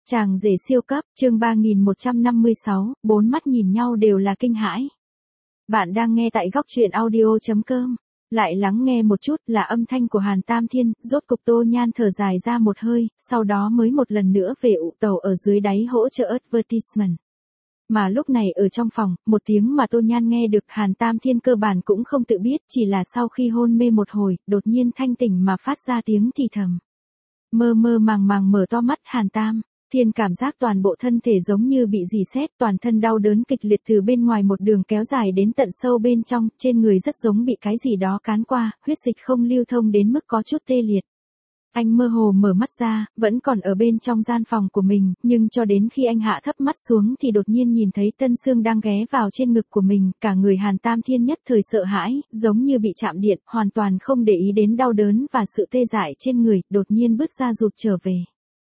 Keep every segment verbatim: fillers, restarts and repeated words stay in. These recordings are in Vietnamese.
Chàng rể siêu cấp, chương ba nghìn một trăm năm mươi sáu, bốn mắt nhìn nhau đều là kinh hãi. Bạn đang nghe tại góc truyện audio chấm com. Lại lắng nghe một chút là âm thanh của Hàn Tam Thiên, rốt cục Tô Nhan thở dài ra một hơi, sau đó mới một lần nữa về ụ tàu ở dưới đáy hỗ trợ advertisement. Mà lúc này ở trong phòng, một tiếng mà Tô Nhan nghe được Hàn Tam Thiên cơ bản cũng không tự biết, chỉ là sau khi hôn mê một hồi, đột nhiên thanh tỉnh mà phát ra tiếng thì thầm. Mơ mơ màng màng mở to mắt Hàn Tam Thiên cảm giác toàn bộ thân thể giống như bị rỉ sét, toàn thân đau đớn kịch liệt từ bên ngoài một đường kéo dài đến tận sâu bên trong, trên người rất giống bị cái gì đó cán qua, huyết dịch không lưu thông đến mức có chút tê liệt. Anh mơ hồ mở mắt ra, vẫn còn ở bên trong gian phòng của mình, nhưng cho đến khi anh hạ thấp mắt xuống thì đột nhiên nhìn thấy Tân Sương đang ghé vào trên ngực của mình, cả người Hàn Tam Thiên nhất thời sợ hãi, giống như bị chạm điện, hoàn toàn không để ý đến đau đớn và sự tê dại trên người, đột nhiên bước ra rụt trở về.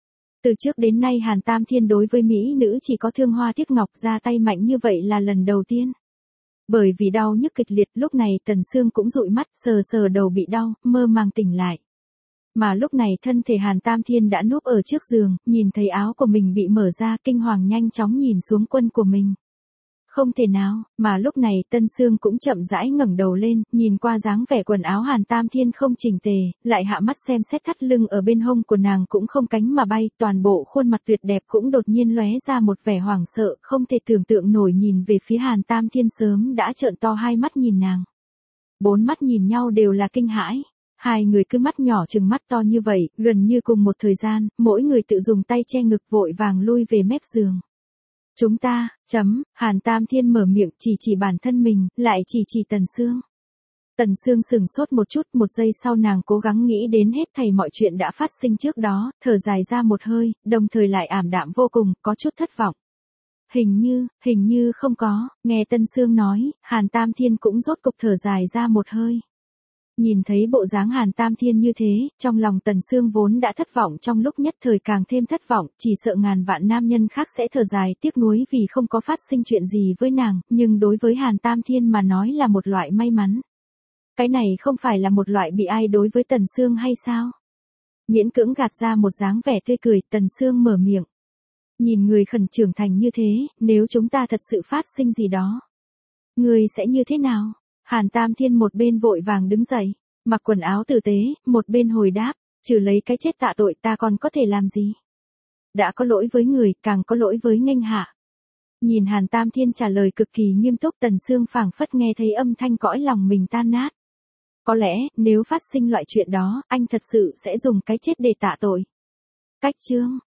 Từ trước đến nay Hàn Tam Thiên đối với mỹ nữ chỉ có thương hoa tiếc ngọc, ra tay mạnh như vậy là lần đầu tiên. Bởi vì đau nhức kịch liệt, lúc này Tần Sương cũng dụi mắt, sờ sờ đầu bị đau, mơ màng tỉnh lại. Mà lúc này thân thể Hàn Tam Thiên đã núp ở trước giường, nhìn thấy áo của mình bị mở ra, kinh hoàng nhanh chóng nhìn xuống quân của mình. Không thể nào, mà lúc này Tân Sương cũng chậm rãi ngẩng đầu lên, nhìn qua dáng vẻ quần áo Hàn Tam Thiên không chỉnh tề, lại hạ mắt xem xét thắt lưng ở bên hông của nàng cũng không cánh mà bay, toàn bộ khuôn mặt tuyệt đẹp cũng đột nhiên lóe ra một vẻ hoảng sợ, không thể tưởng tượng nổi nhìn về phía Hàn Tam Thiên sớm đã trợn to hai mắt nhìn nàng. Bốn mắt nhìn nhau đều là kinh hãi. Hai người cứ mắt nhỏ chừng mắt to như vậy, gần như cùng một thời gian, mỗi người tự dùng tay che ngực vội vàng lui về mép giường. Chúng ta, chấm, Hàn Tam Thiên mở miệng chỉ chỉ bản thân mình, lại chỉ chỉ Tần Sương. Tần Sương sừng sốt một chút, một giây sau nàng cố gắng nghĩ đến hết thảy mọi chuyện đã phát sinh trước đó, thở dài ra một hơi, đồng thời lại ảm đạm vô cùng, có chút thất vọng. Hình như, hình như không có, nghe Tân Sương nói, Hàn Tam Thiên cũng rốt cục thở dài ra một hơi. Nhìn thấy bộ dáng Hàn Tam Thiên như thế, trong lòng Tần Sương vốn đã thất vọng trong lúc nhất thời càng thêm thất vọng, chỉ sợ ngàn vạn nam nhân khác sẽ thở dài tiếc nuối vì không có phát sinh chuyện gì với nàng, nhưng đối với Hàn Tam Thiên mà nói là một loại may mắn. Cái này không phải là một loại bị ai đối với Tần Sương hay sao? Miễn cưỡng gạt ra một dáng vẻ tươi cười, Tần Sương mở miệng. Nhìn người khẩn trưởng thành như thế, nếu chúng ta thật sự phát sinh gì đó, người sẽ như thế nào? Hàn Tam Thiên một bên vội vàng đứng dậy, mặc quần áo tử tế, một bên hồi đáp, trừ lấy cái chết tạ tội ta còn có thể làm gì? Đã có lỗi với người, càng có lỗi với nghênh hạ. Nhìn Hàn Tam Thiên trả lời cực kỳ nghiêm túc, Tần Sương phảng phất nghe thấy âm thanh cõi lòng mình tan nát. Có lẽ, nếu phát sinh loại chuyện đó, anh thật sự sẽ dùng cái chết để tạ tội. Cách chương,